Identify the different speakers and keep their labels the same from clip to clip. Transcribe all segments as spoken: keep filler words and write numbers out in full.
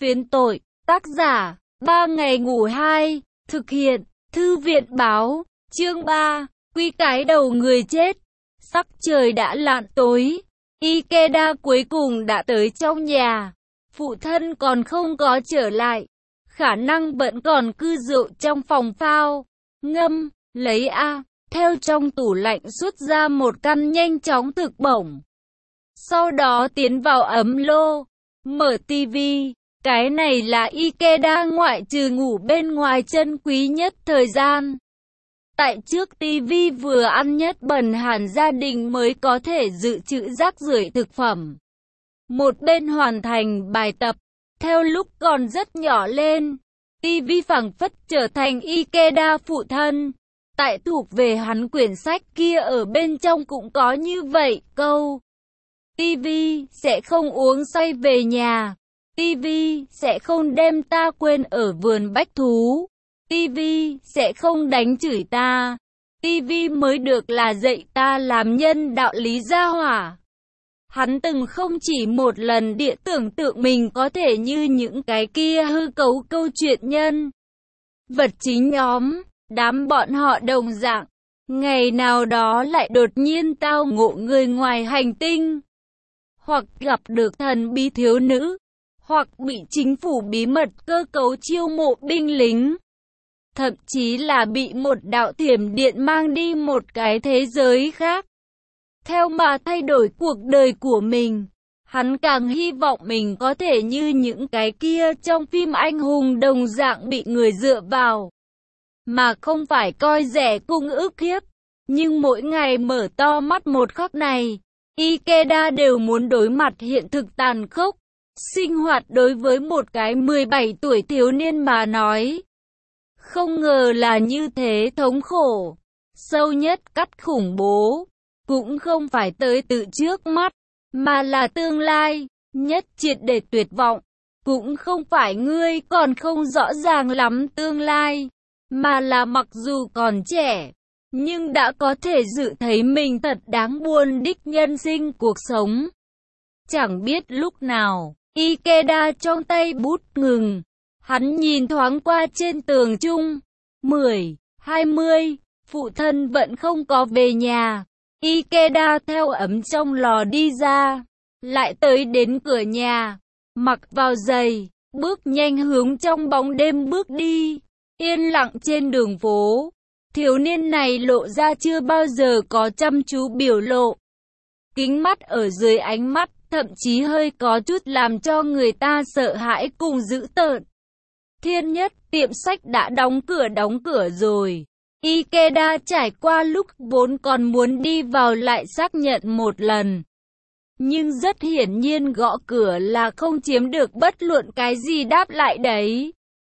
Speaker 1: Phiến tội, tác giả, ba ngày ngủ hai, thực hiện, thư viện báo, chương ba, quy cái đầu người chết. Sắc trời đã lặn tối, Ikeda cuối cùng đã tới trong nhà. Phụ thân còn không có trở lại, khả năng vẫn còn cư rượu trong phòng phao. Ngâm, lấy A, theo trong tủ lạnh xuất ra một căn nhanh chóng thực bổng. Sau đó tiến vào ấm lô, mở tivi. Cái này là Ikeda ngoại trừ ngủ bên ngoài chân quý nhất thời gian. Tại trước tivi vừa ăn nhất bẩn hẳn gia đình mới có thể dự trữ rác rưởi thực phẩm. Một bên hoàn thành bài tập, theo lúc còn rất nhỏ lên, tivi phảng phất trở thành Ikeda phụ thân. Tại thuộc về hắn quyển sách kia ở bên trong cũng có như vậy câu. Tivi sẽ không uống say về nhà. Tivi sẽ không đem ta quên ở vườn bách thú. Tivi sẽ không đánh chửi ta. Tivi mới được là dạy ta làm nhân đạo lý gia hỏa. Hắn từng không chỉ một lần địa tưởng tượng mình có thể như những cái kia hư cấu câu chuyện nhân vật chính nhóm, đám bọn họ đồng dạng. Ngày nào đó lại đột nhiên tao ngộ người ngoài hành tinh, hoặc gặp được thần bí thiếu nữ, hoặc bị chính phủ bí mật cơ cấu chiêu mộ binh lính, thậm chí là bị một đạo thiểm điện mang đi một cái thế giới khác. Theo mà thay đổi cuộc đời của mình, hắn càng hy vọng mình có thể như những cái kia trong phim anh hùng đồng dạng bị người dựa vào, mà không phải coi rẻ cung ức hiếp. Nhưng mỗi ngày mở to mắt một khắc này, Ikeda đều muốn đối mặt hiện thực tàn khốc. Sinh hoạt đối với một cái mười bảy tuổi thiếu niên mà nói, không ngờ là như thế thống khổ. Sâu nhất cắt khủng bố, cũng không phải tới từ trước mắt, mà là tương lai, nhất triệt để tuyệt vọng. Cũng không phải ngươi còn không rõ ràng lắm tương lai, mà là mặc dù còn trẻ, nhưng đã có thể dự thấy mình thật đáng buồn đích nhân sinh cuộc sống. Chẳng biết lúc nào, Ikeda trong tay bút ngừng. Hắn nhìn thoáng qua trên tường chung. mười, hai mươi, phụ thân vẫn không có về nhà. Ikeda theo ấm trong lò đi ra, lại tới đến cửa nhà, mặc vào giày, bước nhanh hướng trong bóng đêm bước đi. Yên lặng trên đường phố, thiếu niên này lộ ra chưa bao giờ có chăm chú biểu lộ. Kính mắt ở dưới ánh mắt, thậm chí hơi có chút làm cho người ta sợ hãi cùng dữ tợn. Thiên nhất, tiệm sách đã đóng cửa đóng cửa rồi. Ikeda trải qua lúc vốn còn muốn đi vào lại xác nhận một lần. Nhưng rất hiển nhiên gõ cửa là không chiếm được bất luận cái gì đáp lại đấy.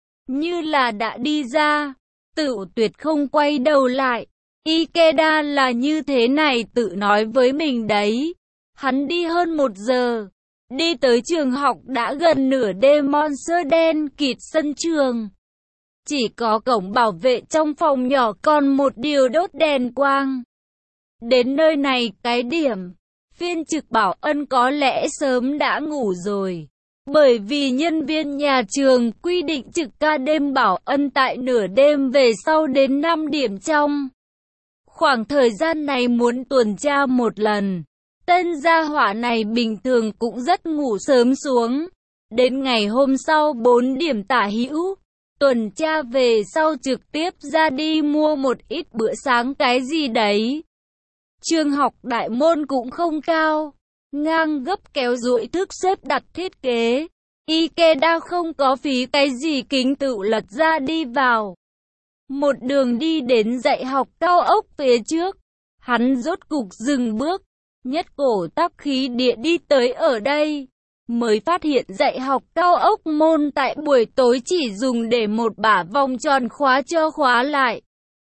Speaker 1: Như là đã đi ra, tự tuyệt không quay đầu lại. Ikeda là như thế này tự nói với mình đấy. Hắn đi hơn một giờ, đi tới trường học đã gần nửa đêm. Monster đen kịt sân trường, chỉ có cổng bảo vệ trong phòng nhỏ còn một điều đốt đèn quang. Đến nơi này cái điểm, phiên trực bảo ân có lẽ sớm đã ngủ rồi, bởi vì nhân viên nhà trường quy định trực ca đêm bảo ân tại nửa đêm về sau đến năm điểm trong khoảng thời gian này muốn tuần tra một lần. Tên gia hỏa này bình thường cũng rất ngủ sớm xuống. Đến ngày hôm sau bốn điểm tả hữu, tuần tra về sau trực tiếp ra đi mua một ít bữa sáng cái gì đấy. Trường học đại môn cũng không cao, ngang gấp kéo duỗi thức xếp đặt thiết kế. Ikeda không có phí cái gì kính tự lật ra đi vào. Một đường đi đến dạy học cao ốc phía trước, hắn rốt cục dừng bước. Nhất cổ tác khí địa đi tới ở đây, mới phát hiện dạy học cao ốc môn tại buổi tối chỉ dùng để một bả vòng tròn khóa cho khóa lại.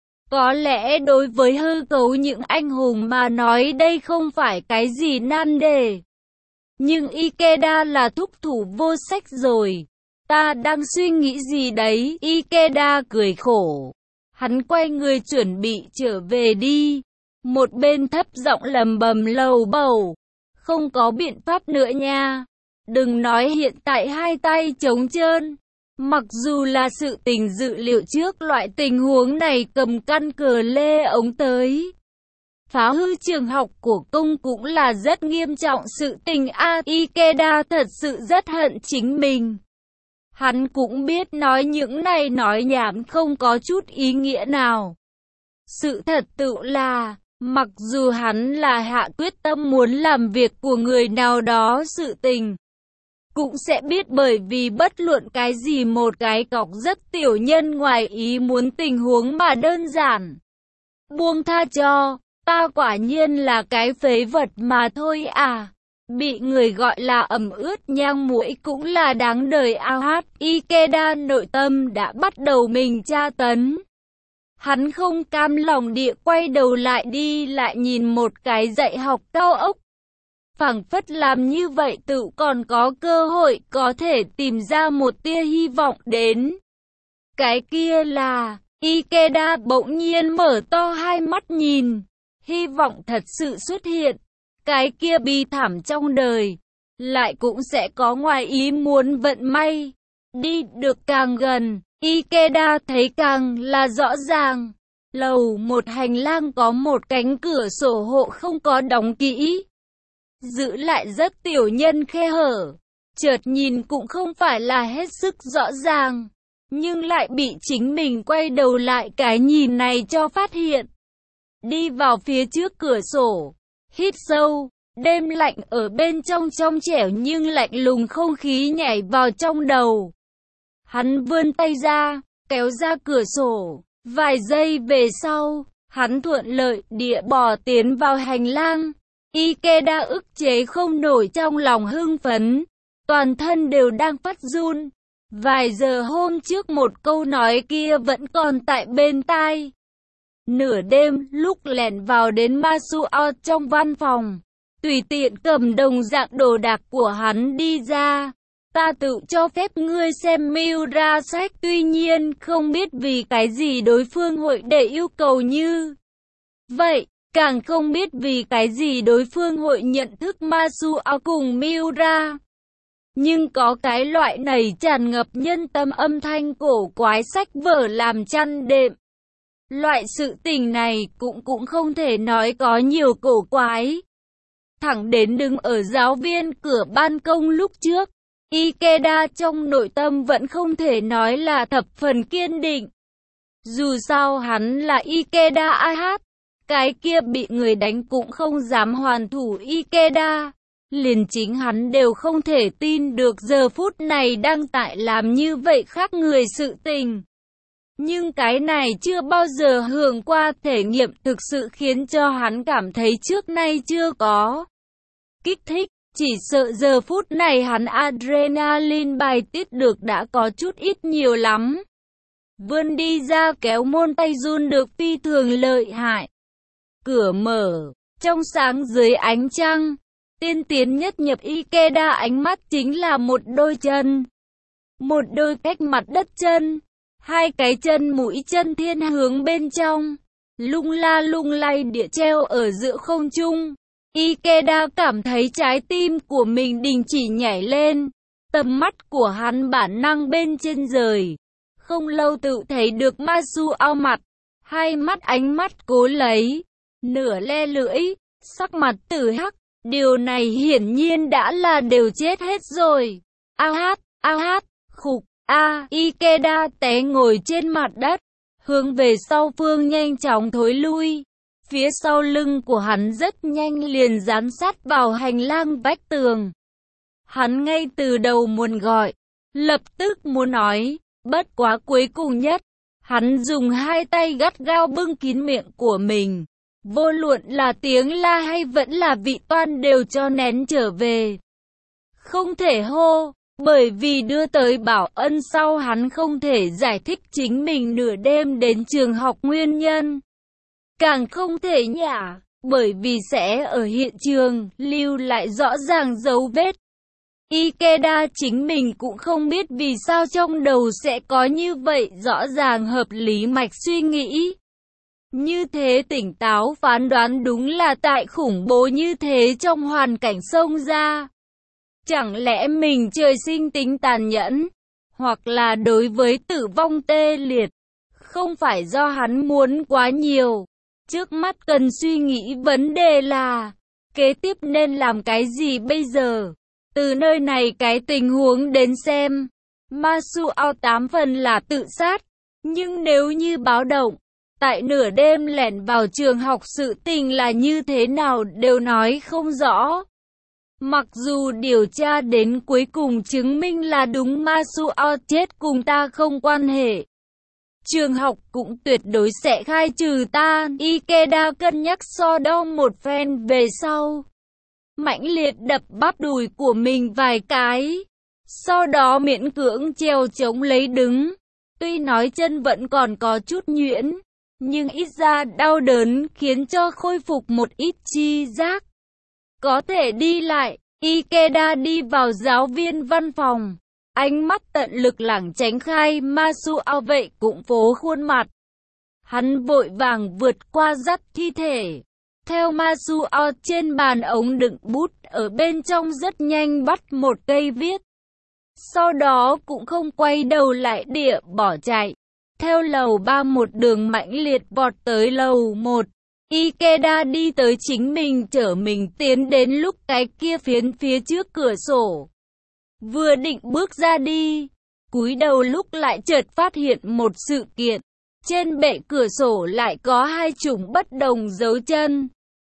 Speaker 1: Có lẽ đối với hư cấu những anh hùng mà nói đây không phải cái gì nan đề. Nhưng Ikeda là thúc thủ vô sách rồi. Ta đang suy nghĩ gì đấy? Ikeda cười khổ. Hắn quay người chuẩn bị trở về đi. Một bên thấp giọng lầm bầm lầu bầu. Không có biện pháp nữa nha. Đừng nói hiện tại hai tay trống trơn. Mặc dù là sự tình dự liệu trước loại tình huống này cầm căn cờ lê ống tới. Phá hư trường học của công cũng là rất nghiêm trọng sự tình a. Ikeda thật sự rất hận chính mình. Hắn cũng biết nói những này nói nhảm không có chút ý nghĩa nào. Sự thật tự là, mặc dù hắn là hạ quyết tâm muốn làm việc của người nào đó sự tình, cũng sẽ biết bởi vì bất luận cái gì một cái cọc rất tiểu nhân ngoài ý muốn tình huống mà đơn giản. Buông tha cho, ta quả nhiên là cái phế vật mà thôi à. Bị người gọi là ẩm ướt nhang mũi cũng là đáng đời a hát. Ikeda nội tâm đã bắt đầu mình tra tấn. Hắn không cam lòng địa quay đầu lại đi lại nhìn một cái dạy học cao ốc. Phảng phất làm như vậy tự còn có cơ hội có thể tìm ra một tia hy vọng đến. Cái kia là, Ikeda bỗng nhiên mở to hai mắt nhìn. Hy vọng thật sự xuất hiện. Cái kia bi thảm trong đời, lại cũng sẽ có ngoài ý muốn vận may. Đi được càng gần, Ikeda thấy càng là rõ ràng. Lầu một hành lang có một cánh cửa sổ hộ không có đóng kỹ. Giữ lại rất tiểu nhân khe hở. Chợt nhìn cũng không phải là hết sức rõ ràng. Nhưng lại bị chính mình quay đầu lại cái nhìn này cho phát hiện. Đi vào phía trước cửa sổ. Hít sâu, đêm lạnh ở bên trong trong trẻo nhưng lạnh lùng không khí nhảy vào trong đầu. Hắn vươn tay ra, kéo ra cửa sổ. Vài giây về sau, hắn thuận lợi địa bò tiến vào hành lang. Ikeda ức chế không nổi trong lòng hưng phấn. Toàn thân đều đang phát run. Vài giờ hôm trước một câu nói kia vẫn còn tại bên tai. Nửa đêm, lúc lẻn vào đến Masuo trong văn phòng, tùy tiện cầm đồng dạng đồ đạc của hắn đi ra. Ta tự cho phép ngươi xem Miura sách, tuy nhiên không biết vì cái gì đối phương hội để yêu cầu như vậy, càng không biết vì cái gì đối phương hội nhận thức Masuo cùng Miura. Nhưng có cái loại này tràn ngập nhân tâm âm thanh cổ quái sách vở làm chăn đệm. Loại sự tình này cũng cũng không thể nói có nhiều cổ quái. Thẳng đến đứng ở giáo viên cửa ban công lúc trước, Ikeda trong nội tâm vẫn không thể nói là thập phần kiên định. Dù sao hắn là Ikeda a hát, cái kia bị người đánh cũng không dám hoàn thủ Ikeda. Liền chính hắn đều không thể tin được giờ phút này đang tại làm như vậy khác người sự tình. Nhưng cái này chưa bao giờ hưởng qua thể nghiệm thực sự khiến cho hắn cảm thấy trước nay chưa có kích thích. Chỉ sợ giờ phút này hắn adrenaline bài tiết được đã có chút ít nhiều lắm. Vươn đi ra kéo môn tay run được phi thường lợi hại. Cửa mở, trong sáng dưới ánh trăng. Tiên tiến nhất nhập Ikeda ánh mắt chính là một đôi chân. Một đôi cách mặt đất chân. Hai cái chân mũi chân thiên hướng bên trong. Lung la lung lay địa treo ở giữa không trung. Ikeda cảm thấy trái tim của mình đình chỉ nhảy lên. Tầm mắt của hắn bản năng bên trên rời. Không lâu tự thấy được Masuo mặt. Hai mắt ánh mắt cố lấy. Nửa le lưỡi. Sắc mặt tử hắc. Điều này hiển nhiên đã là đều chết hết rồi. A hát, a hát, khục, a, Ikeda té ngồi trên mặt đất. Hướng về sau phương nhanh chóng thối lui. Phía sau lưng của hắn rất nhanh liền dán sát vào hành lang vách tường. Hắn ngay từ đầu muốn gọi, lập tức muốn nói, bất quá cuối cùng nhất. Hắn dùng hai tay gắt gao bưng kín miệng của mình. Vô luận là tiếng la hay vẫn là vị toan đều cho nén trở về. Không thể hô, bởi vì đưa tới bảo ân sau hắn không thể giải thích chính mình nửa đêm đến trường học nguyên nhân. Càng không thể nhả, bởi vì sẽ ở hiện trường lưu lại rõ ràng dấu vết. Ikeda chính mình cũng không biết vì sao trong đầu sẽ có như vậy rõ ràng hợp lý mạch suy nghĩ. Như thế tỉnh táo phán đoán đúng là tại khủng bố như thế trong hoàn cảnh xông ra. Chẳng lẽ mình trời sinh tính tàn nhẫn, hoặc là đối với tử vong tê liệt? Không phải do hắn muốn quá nhiều. Trước mắt cần suy nghĩ vấn đề là, kế tiếp nên làm cái gì bây giờ? Từ nơi này cái tình huống đến xem, Masuo tám phần là tự sát. Nhưng nếu như báo động, tại nửa đêm lẻn vào trường học sự tình là như thế nào đều nói không rõ. Mặc dù điều tra đến cuối cùng chứng minh là đúng Masuo chết cùng ta không quan hệ, trường học cũng tuyệt đối sẽ khai trừ ta. Ikeda cân nhắc so đo một phen về sau, mãnh liệt đập bắp đùi của mình vài cái, sau đó miễn cưỡng trèo chống lấy đứng. Tuy nói chân vẫn còn có chút nhuyễn, nhưng ít ra đau đớn khiến cho khôi phục một ít chi giác, có thể đi lại. Ikeda đi vào giáo viên văn phòng, ánh mắt tận lực lảng tránh khai Masuo vậy cũng phố khuôn mặt. Hắn vội vàng vượt qua dắt thi thể, theo Masuo trên bàn ống đựng bút, ở bên trong rất nhanh bắt một cây viết. Sau đó cũng không quay đầu lại địa bỏ chạy, theo lầu ba một đường mãnh liệt vọt tới lầu một. Ikeda đi tới chính mình chở mình tiến đến lúc cái kia phiến phía trước cửa sổ. Vừa định bước ra đi, cúi đầu lúc lại chợt phát hiện một sự kiện. Trên bệ cửa sổ lại có hai chủng bất đồng dấu chân.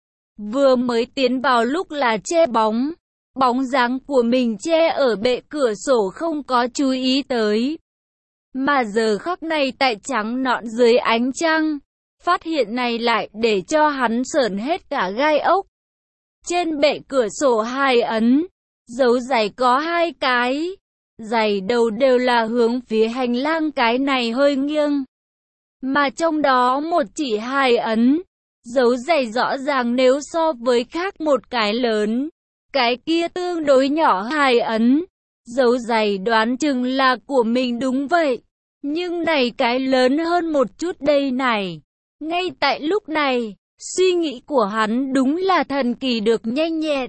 Speaker 1: Vừa mới tiến vào lúc là che bóng, bóng dáng của mình che ở bệ cửa sổ không có chú ý tới. Mà giờ khắc này tại trắng nõn dưới ánh trăng, phát hiện này lại để cho hắn sởn hết cả gai ốc. Trên bệ cửa sổ hai ấn, dấu giày có hai cái, giày đầu đều là hướng phía hành lang, cái này hơi nghiêng. Mà trong đó một chỉ hai ấn, dấu giày rõ ràng nếu so với khác một cái lớn, cái kia tương đối nhỏ hai ấn, dấu giày đoán chừng là của mình đúng vậy. Nhưng này cái lớn hơn một chút đây này. Ngay tại lúc này, suy nghĩ của hắn đúng là thần kỳ được nhanh nhẹn.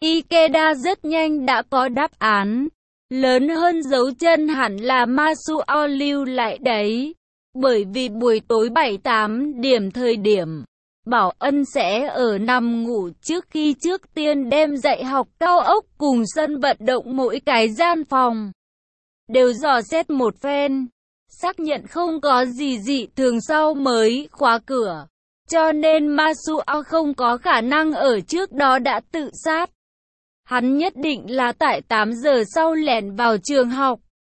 Speaker 1: Ikeda rất nhanh đã có đáp án. Lớn hơn dấu chân hẳn là Masuo lưu lại đấy. Bởi vì buổi tối bảy tám điểm thời điểm, Bảo Ân sẽ ở nằm ngủ trước khi trước tiên đem dạy học cao ốc cùng sân vận động mỗi cái gian phòng đều dò xét một phen, xác nhận không có gì dị thường sau mới khóa cửa. Cho nên Masuo không có khả năng ở trước đó đã tự sát. Hắn nhất định là tại tám giờ sau lẻn vào trường học,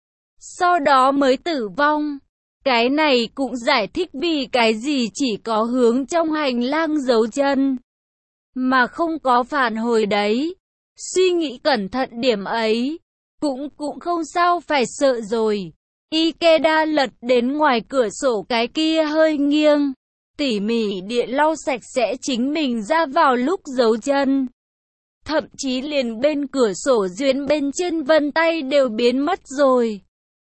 Speaker 1: sau đó mới tử vong. Cái này cũng giải thích vì cái gì chỉ có hướng trong hành lang dấu chân, mà không có phản hồi đấy. Suy nghĩ cẩn thận điểm ấy, cũng cũng không sao phải sợ rồi. Ikeda lật đến ngoài cửa sổ cái kia hơi nghiêng, tỉ mỉ địa lau sạch sẽ chính mình ra vào lúc dấu chân. Thậm chí liền bên cửa sổ duyên bên trên vân tay đều biến mất rồi.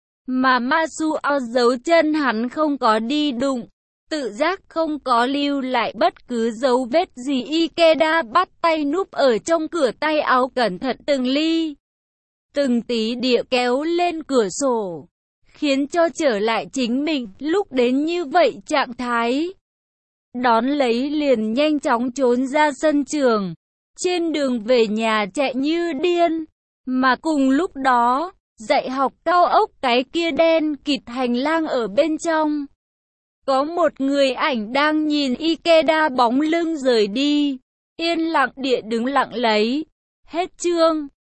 Speaker 1: Mà Masuo dấu chân hắn không có đi đụng, tự giác không có lưu lại bất cứ dấu vết gì. Ikeda bắt tay núp ở trong cửa tay áo, cẩn thận từng ly từng tí địa kéo lên cửa sổ, khiến cho trở lại chính mình lúc đến như vậy trạng thái. Đón lấy liền nhanh chóng trốn ra sân trường, trên đường về nhà chạy như điên. Mà cùng lúc đó, dạy học cao ốc cái kia đen kịt hành lang ở bên trong, có một người ảnh đang nhìn Ikeda bóng lưng rời đi, yên lặng địa đứng lặng lấy. Hết chương.